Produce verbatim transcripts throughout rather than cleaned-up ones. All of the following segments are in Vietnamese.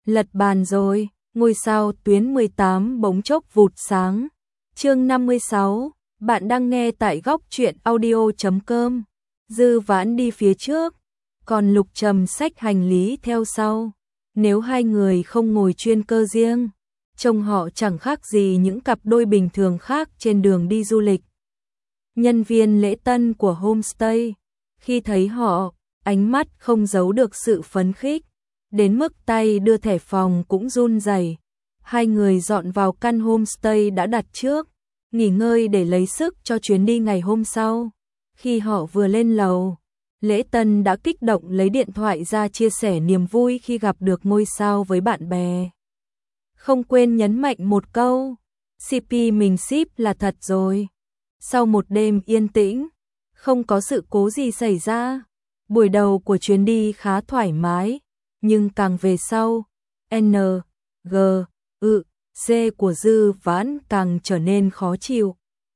Lật bàn rồi, ngôi sao tuyến mười tám bỗng chốc vụt sáng. Chương năm mươi sáu, bạn đang nghe tại góc truyện audio chấm com. Dư Vãn đi phía trước, còn Lục Trầm xách hành lý theo sau. Nếu hai người không ngồi chuyên cơ riêng, trông họ chẳng khác gì những cặp đôi bình thường khác trên đường đi du lịch. Nhân viên lễ tân của homestay, khi thấy họ, ánh mắt không giấu được sự phấn khích, đến mức tay đưa thẻ phòng cũng run rẩy. Hai người dọn vào căn homestay đã đặt trước, nghỉ ngơi để lấy sức cho chuyến đi ngày hôm sau. Khi họ vừa lên lầu, lễ tân đã kích động lấy điện thoại ra chia sẻ niềm vui khi gặp được ngôi sao với bạn bè. Không quên nhấn mạnh một câu, xê pê mình ship là thật rồi. Sau một đêm yên tĩnh, không có sự cố gì xảy ra. Buổi đầu của chuyến đi khá thoải mái, nhưng càng về sau, N, G, ư, C của Dư Vãn càng trở nên khó chịu.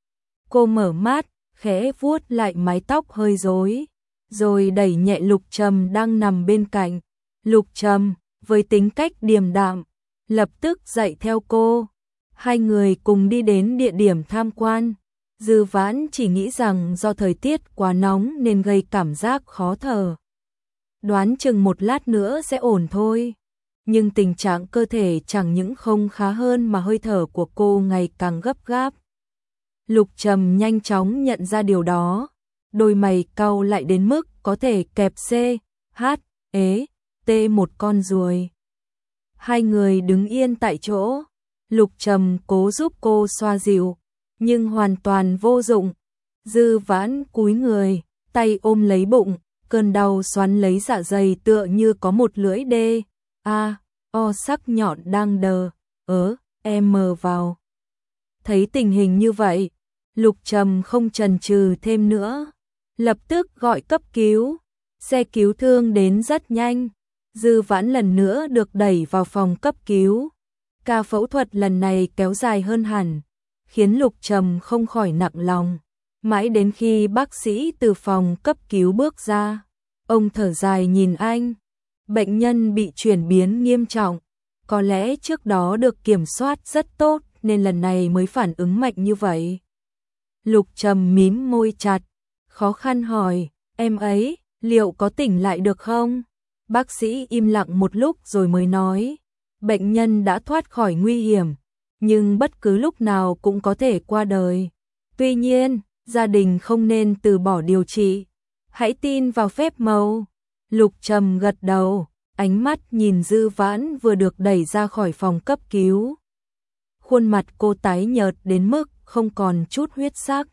Cô mở mắt, khẽ vuốt lại mái tóc hơi rối, rồi đẩy nhẹ Lục Trầm đang nằm bên cạnh. Lục Trầm, với tính cách điềm đạm, lập tức dậy theo cô. Hai người cùng đi đến địa điểm tham quan. Dư Vãn chỉ nghĩ rằng do thời tiết quá nóng nên gây cảm giác khó thở. Đoán chừng một lát nữa sẽ ổn thôi. Nhưng tình trạng cơ thể chẳng những không khá hơn mà hơi thở của cô ngày càng gấp gáp. Lục Trầm nhanh chóng nhận ra điều đó. Đôi mày cau lại đến mức có thể kẹp C, H, ế, T một con ruồi. Hai người đứng yên tại chỗ. Lục Trầm cố giúp cô xoa dịu, nhưng hoàn toàn vô dụng. Dư Vãn cúi người, tay ôm lấy bụng, cơn đau xoắn lấy dạ dày tựa như có một lưỡi đê, a, o sắc nhọn đang đờ, ớ, em mờ vào. Thấy tình hình như vậy, Lục Trầm không chần chừ thêm nữa, lập tức gọi cấp cứu. Xe cứu thương đến rất nhanh. Dư Vãn lần nữa được đẩy vào phòng cấp cứu. Ca phẫu thuật lần này kéo dài hơn hẳn, khiến Lục Trầm không khỏi nặng lòng. Mãi đến khi bác sĩ từ phòng cấp cứu bước ra, ông thở dài nhìn anh. Bệnh nhân bị chuyển biến nghiêm trọng, có lẽ trước đó được kiểm soát rất tốt nên lần này mới phản ứng mạnh như vậy. Lục Trầm mím môi chặt, khó khăn hỏi, em ấy, liệu có tỉnh lại được không? Bác sĩ im lặng một lúc rồi mới nói, bệnh nhân đã thoát khỏi nguy hiểm, nhưng bất cứ lúc nào cũng có thể qua đời. Tuy nhiên, gia đình không nên từ bỏ điều trị. Hãy tin vào phép màu. Lục Trầm gật đầu, ánh mắt nhìn Dư Vãn vừa được đẩy ra khỏi phòng cấp cứu. Khuôn mặt cô tái nhợt đến mức không còn chút huyết sắc.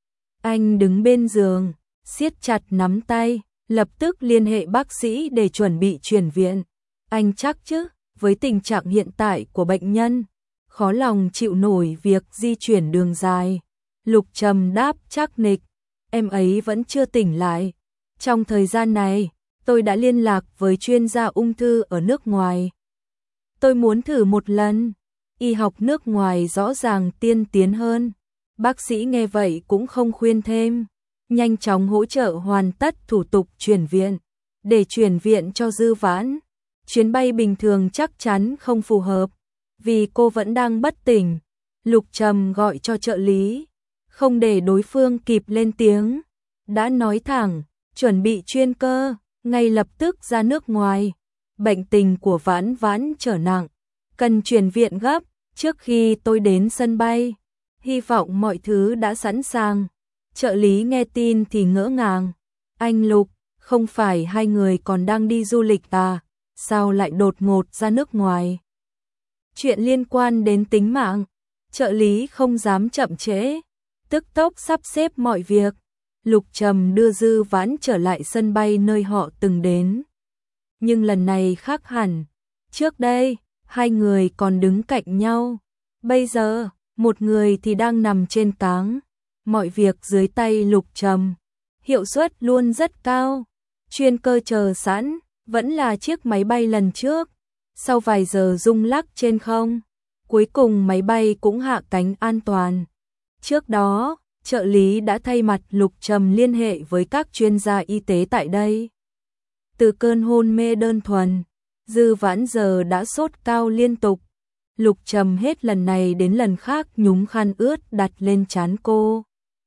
Anh đứng bên giường, siết chặt nắm tay, lập tức liên hệ bác sĩ để chuẩn bị chuyển viện. Anh chắc chứ, với tình trạng hiện tại của bệnh nhân, khó lòng chịu nổi việc di chuyển đường dài. Lục Trầm đáp chắc nịch, em ấy vẫn chưa tỉnh lại. Trong thời gian này, tôi đã liên lạc với chuyên gia ung thư ở nước ngoài. Tôi muốn thử một lần. Y học nước ngoài rõ ràng tiên tiến hơn. Bác sĩ nghe vậy cũng không khuyên thêm, nhanh chóng hỗ trợ hoàn tất thủ tục chuyển viện. Để chuyển viện cho Dư Vãn, chuyến bay bình thường chắc chắn không phù hợp, vì cô vẫn đang bất tỉnh. Lục Trầm gọi cho trợ lý, không để đối phương kịp lên tiếng, đã nói thẳng, chuẩn bị chuyên cơ, ngay lập tức ra nước ngoài. Bệnh tình của Vãn Vãn trở nặng, cần chuyển viện gấp. Trước khi tôi đến sân bay, hy vọng mọi thứ đã sẵn sàng. Trợ lý nghe tin thì ngỡ ngàng. Anh Lục, không phải hai người còn đang đi du lịch à? Sao lại đột ngột ra nước ngoài? Chuyện liên quan đến tính mạng. Trợ lý không dám chậm trễ, tức tốc sắp xếp mọi việc. Lục Trầm đưa Dư Vãn trở lại sân bay nơi họ từng đến. Nhưng lần này khác hẳn. Trước đây, hai người còn đứng cạnh nhau. Bây giờ, một người thì đang nằm trên cáng. Mọi việc dưới tay Lục Trầm, hiệu suất luôn rất cao. Chuyên cơ chờ sẵn, vẫn là chiếc máy bay lần trước. Sau vài giờ rung lắc trên không, cuối cùng máy bay cũng hạ cánh an toàn. Trước đó, trợ lý đã thay mặt Lục Trầm liên hệ với các chuyên gia y tế tại đây. Từ cơn hôn mê đơn thuần, Dư Vãn giờ đã sốt cao liên tục. Lục Trầm hết lần này đến lần khác nhúng khăn ướt đặt lên trán cô.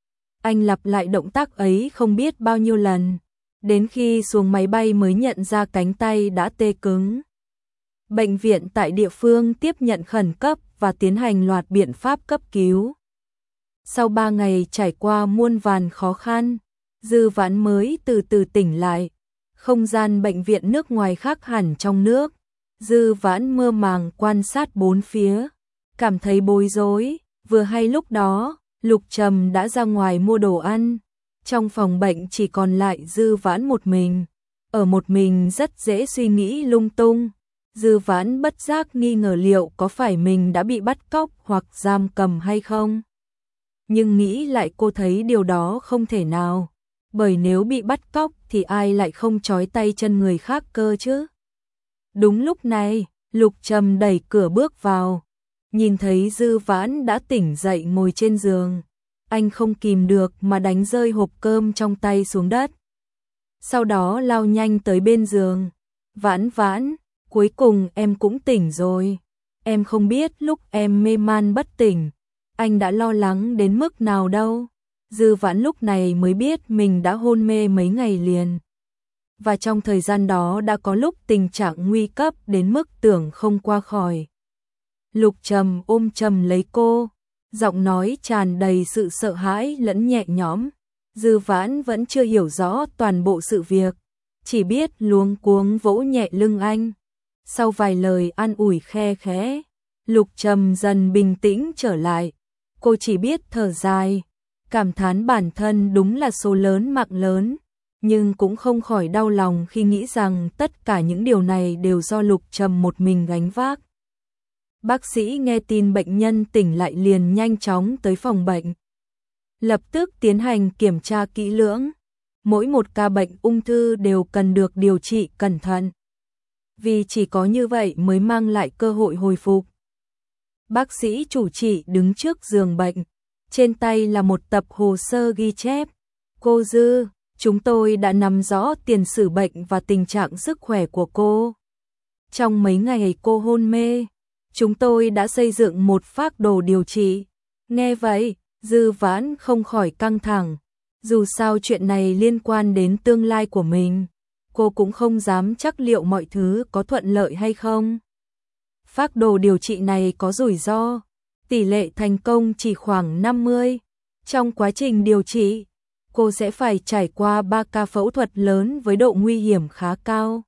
Anh lặp lại động tác ấy không biết bao nhiêu lần, đến khi xuống máy bay mới nhận ra cánh tay đã tê cứng. Bệnh viện tại địa phương tiếp nhận khẩn cấp và tiến hành loạt biện pháp cấp cứu. Sau ba ngày trải qua muôn vàn khó khăn, Dư Vãn mới từ từ tỉnh lại. Không gian bệnh viện nước ngoài khác hẳn trong nước. Dư Vãn mơ màng quan sát bốn phía, cảm thấy bối rối. Vừa hay lúc đó, Lục Trầm đã ra ngoài mua đồ ăn. Trong phòng bệnh chỉ còn lại Dư Vãn một mình. Ở một mình rất dễ suy nghĩ lung tung. Dư Vãn bất giác nghi ngờ liệu có phải mình đã bị bắt cóc hoặc giam cầm hay không. Nhưng nghĩ lại cô thấy điều đó không thể nào. Bởi nếu bị bắt cóc thì ai lại không trói tay chân người khác cơ chứ. Đúng lúc này, Lục Trầm đẩy cửa bước vào. Nhìn thấy Dư Vãn đã tỉnh dậy ngồi trên giường. Anh không kìm được mà đánh rơi hộp cơm trong tay xuống đất. Sau đó lao nhanh tới bên giường. Vãn Vãn, cuối cùng em cũng tỉnh rồi. Em không biết lúc em mê man bất tỉnh, anh đã lo lắng đến mức nào đâu. Dư Vãn lúc này mới biết mình đã hôn mê mấy ngày liền. Và trong thời gian đó đã có lúc tình trạng nguy cấp đến mức tưởng không qua khỏi. Lục Trầm ôm chầm lấy cô, giọng nói tràn đầy sự sợ hãi lẫn nhẹ nhõm. Dư Vãn vẫn chưa hiểu rõ toàn bộ sự việc, chỉ biết luống cuống vỗ nhẹ lưng anh. Sau vài lời an ủi khe khẽ, Lục Trầm dần bình tĩnh trở lại. Cô chỉ biết thở dài, cảm thán bản thân đúng là số lớn mạng lớn, nhưng cũng không khỏi đau lòng khi nghĩ rằng tất cả những điều này đều do Lục Trầm một mình gánh vác. Bác sĩ nghe tin bệnh nhân tỉnh lại liền nhanh chóng tới phòng bệnh. Lập tức tiến hành kiểm tra kỹ lưỡng. Mỗi một ca bệnh ung thư đều cần được điều trị cẩn thận. Vì chỉ có như vậy mới mang lại cơ hội hồi phục. Bác sĩ chủ trị đứng trước giường bệnh. Trên tay là một tập hồ sơ ghi chép. Cô Dư, chúng tôi đã nắm rõ tiền sử bệnh và tình trạng sức khỏe của cô. Trong mấy ngày cô hôn mê, chúng tôi đã xây dựng một phác đồ điều trị. Nghe vậy, Dư Vãn không khỏi căng thẳng. Dù sao chuyện này liên quan đến tương lai của mình, cô cũng không dám chắc liệu mọi thứ có thuận lợi hay không. Phác đồ điều trị này có rủi ro, tỷ lệ thành công chỉ khoảng năm mươi. Trong quá trình điều trị, cô sẽ phải trải qua ba ca phẫu thuật lớn với độ nguy hiểm khá cao.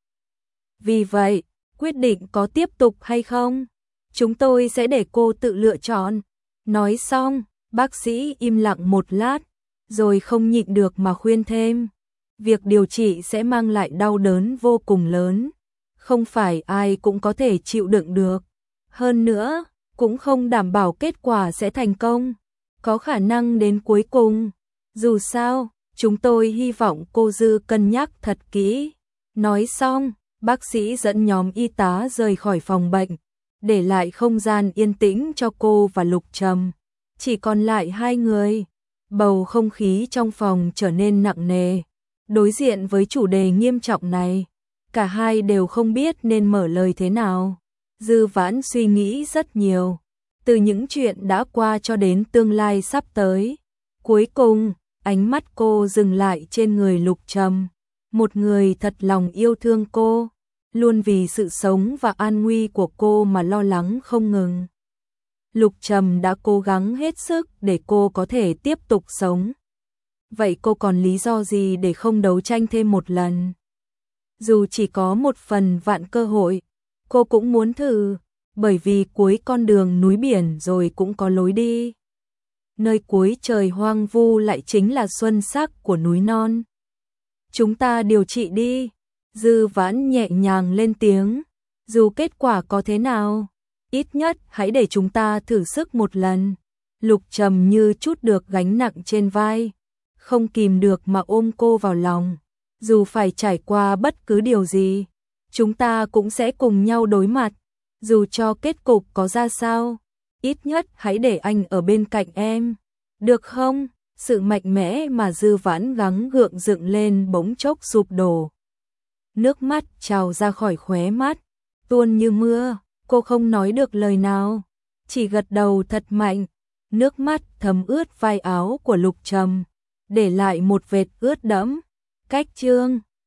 Vì vậy, quyết định có tiếp tục hay không, chúng tôi sẽ để cô tự lựa chọn. Nói xong, bác sĩ im lặng một lát, rồi không nhịn được mà khuyên thêm. Việc điều trị sẽ mang lại đau đớn vô cùng lớn, không phải ai cũng có thể chịu đựng được. Hơn nữa, cũng không đảm bảo kết quả sẽ thành công, có khả năng đến cuối cùng. Dù sao, chúng tôi hy vọng cô Dư cân nhắc thật kỹ. Nói xong, bác sĩ dẫn nhóm y tá rời khỏi phòng bệnh, để lại không gian yên tĩnh cho cô và Lục Trầm. Chỉ còn lại hai người. Bầu không khí trong phòng trở nên nặng nề. Đối diện với chủ đề nghiêm trọng này, cả hai đều không biết nên mở lời thế nào. Dư Vãn suy nghĩ rất nhiều, từ những chuyện đã qua cho đến tương lai sắp tới. Cuối cùng, ánh mắt cô dừng lại trên người Lục Trầm, một người thật lòng yêu thương cô, luôn vì sự sống và an nguy của cô mà lo lắng không ngừng. Lục Trầm đã cố gắng hết sức để cô có thể tiếp tục sống. Vậy cô còn lý do gì để không đấu tranh thêm một lần? Dù chỉ có một phần vạn cơ hội, cô cũng muốn thử, bởi vì cuối con đường núi biển rồi cũng có lối đi. Nơi cuối trời hoang vu lại chính là xuân sắc của núi non. Chúng ta điều trị đi. Dư Vãn nhẹ nhàng lên tiếng. Dù kết quả có thế nào, ít nhất hãy để chúng ta thử sức một lần. Lục Trầm như trút được gánh nặng trên vai, không kìm được mà ôm cô vào lòng. Dù phải trải qua bất cứ điều gì, chúng ta cũng sẽ cùng nhau đối mặt. Dù cho kết cục có ra sao, ít nhất hãy để anh ở bên cạnh em, được không? Sự mạnh mẽ mà Dư Vãn gắng gượng dựng lên bỗng chốc sụp đổ. Nước mắt trào ra khỏi khóe mắt, tuôn như mưa, cô không nói được lời nào, chỉ gật đầu thật mạnh, nước mắt thấm ướt vai áo của Lục Trầm, để lại một vệt ướt đẫm. Cách chương